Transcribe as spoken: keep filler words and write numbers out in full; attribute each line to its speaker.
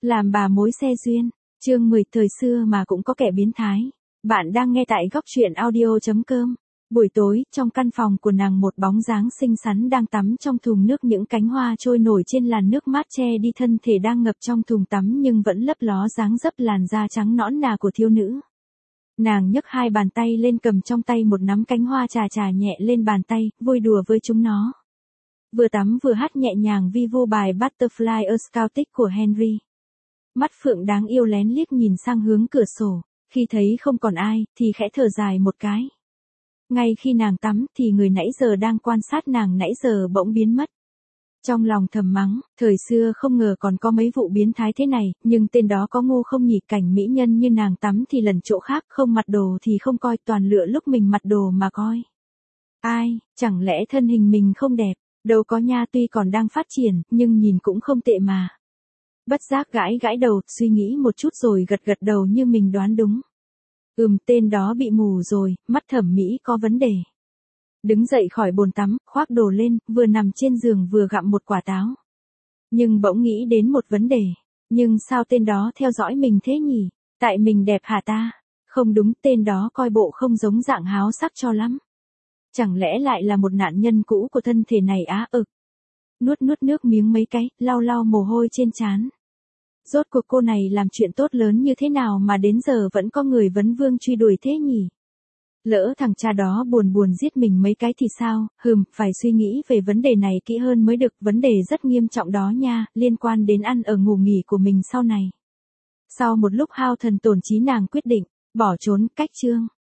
Speaker 1: Làm bà mối xe duyên, chương mười thời xưa mà cũng có kẻ biến thái. Bạn đang nghe tại góc truyện audio.com. Buổi tối, trong căn phòng của nàng một bóng dáng xinh xắn đang tắm trong thùng nước, những cánh hoa trôi nổi trên làn nước mát che đi thân thể đang ngập trong thùng tắm nhưng vẫn lấp ló dáng dấp làn da trắng nõn nà của thiếu nữ. Nàng nhấc hai bàn tay lên, cầm trong tay một nắm cánh hoa chà chà nhẹ lên bàn tay, vui đùa với chúng nó. Vừa tắm vừa hát nhẹ nhàng vi vu bài Butterfly Acoustic của Henry. Mắt Phượng đáng yêu lén liếc nhìn sang hướng cửa sổ, khi thấy không còn ai, thì khẽ thở dài một cái. Ngay khi nàng tắm thì người nãy giờ đang quan sát nàng nãy giờ bỗng biến mất. Trong lòng thầm mắng, thời xưa không ngờ còn có mấy vụ biến thái thế này, nhưng tên đó có ngu không nhỉ, cảnh mỹ nhân như nàng tắm thì lần chỗ khác, không mặt đồ thì không coi, toàn lựa lúc mình mặt đồ mà coi. Ai, chẳng lẽ thân hình mình không đẹp, đâu có nha, tuy còn đang phát triển, nhưng nhìn cũng không tệ mà. Bất giác gãi gãi đầu, suy nghĩ một chút rồi gật gật đầu như mình đoán đúng. Ừm, tên đó bị mù rồi, mắt thẩm mỹ có vấn đề. Đứng dậy khỏi bồn tắm, khoác đồ lên, vừa nằm trên giường vừa gặm một quả táo. Nhưng bỗng nghĩ đến một vấn đề. Nhưng sao tên đó theo dõi mình thế nhỉ? Tại mình đẹp hả ta? Không đúng, tên đó coi bộ không giống dạng háo sắc cho lắm. Chẳng lẽ lại là một nạn nhân cũ của thân thể này á? Ực. Nuốt nuốt nước miếng mấy cái, lau lau mồ hôi trên trán. Rốt cuộc cô này làm chuyện tốt lớn như thế nào mà đến giờ vẫn có người vấn vương truy đuổi thế nhỉ? Lỡ thằng cha đó buồn buồn giết mình mấy cái thì sao? Hừm, phải suy nghĩ về vấn đề này kỹ hơn mới được, vấn đề rất nghiêm trọng đó nha, liên quan đến ăn ở ngủ nghỉ của mình sau này. Sau một lúc hao thần tổn trí, nàng quyết định bỏ trốn, cách chương.